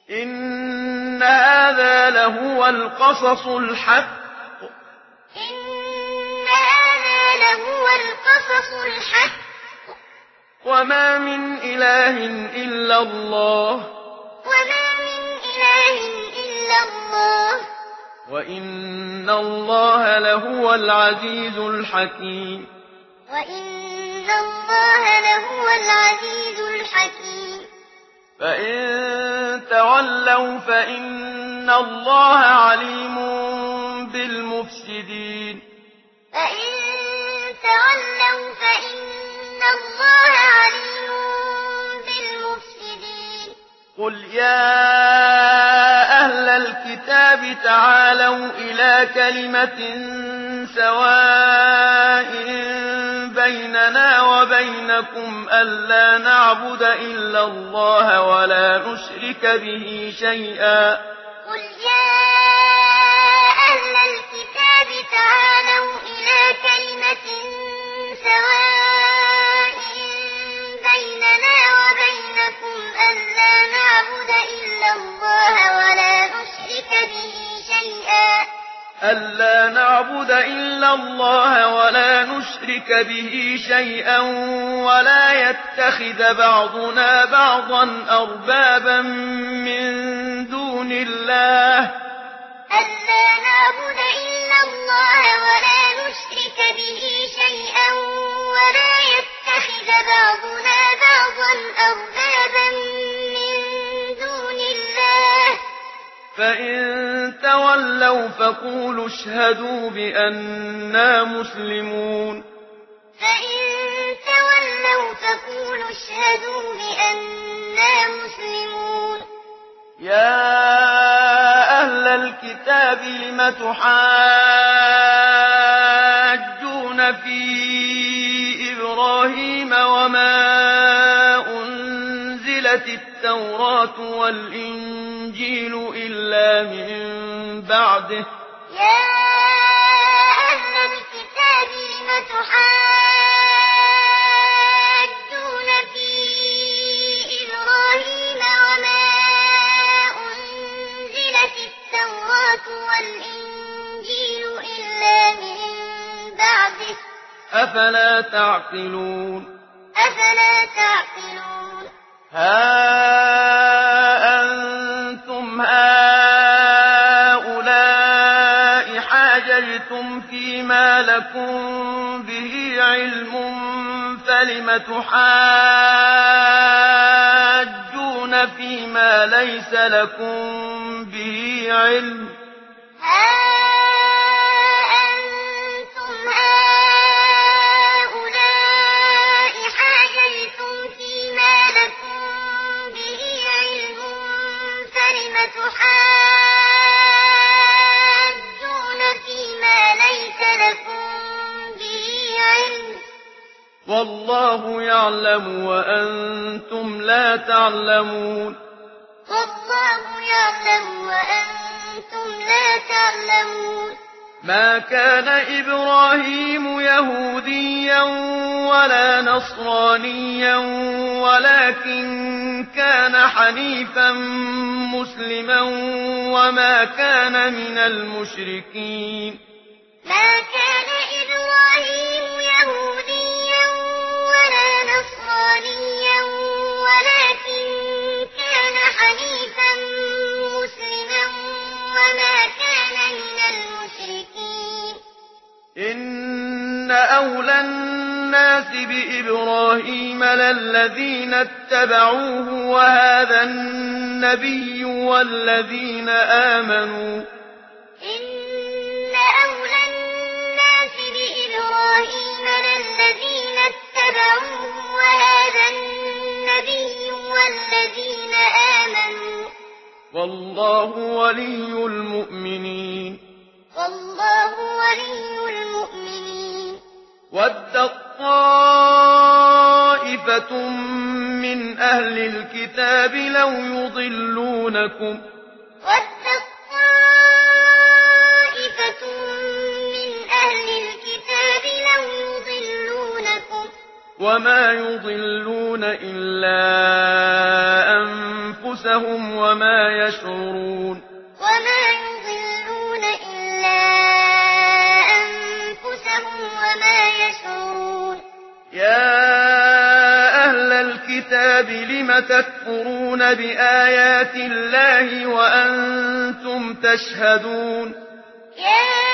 إن هذا لهو القصص الحق وما من إله إلا الله وإن الله لهو العزيز الحكيم فإن تولوا فإن الله عليم بالمفسدين قل يا أهل الكتاب تعالوا إلى كلمة سواء بيننا وبينكم ألا نعبد إلا الله ولا نشرك به شيئا ألا نعبد إلا الله ولا نشرك به شيئا ولا يتخذ بعضنا بعضا أربابا من دون الله فإن تولوا فقولوا اشهدوا بأننا مسلمون يا أهل الكتاب لم تحاجون في إبراهيم وما أنزلت التوراة والإنجيل إلا من بعده أفلا تعقلون ها أنتم هؤلاء حاججتم فيما لكم به علم فلم تحاجون فيما ليس لكم به علم والله يعلم وأنتم لا تعلمون ما كان إبراهيم يهوديا ولا نصرانيا ولكن كان حنيفا مسلما وما كان من المشركين إن أولى الناس بإبراهيم للذين اتبعوه وهذا النبي والذين آمنوا والله ولي المؤمنين ودت طائفة من أهل الكتاب لو يضلونكم وما يضلون إلا أنفسهم وما يشعرون وما يضلون إلا أنفسهم وما يشعرون يا أهل الكتاب لم تكفرون بآيات الله وأنتم تشهدون يا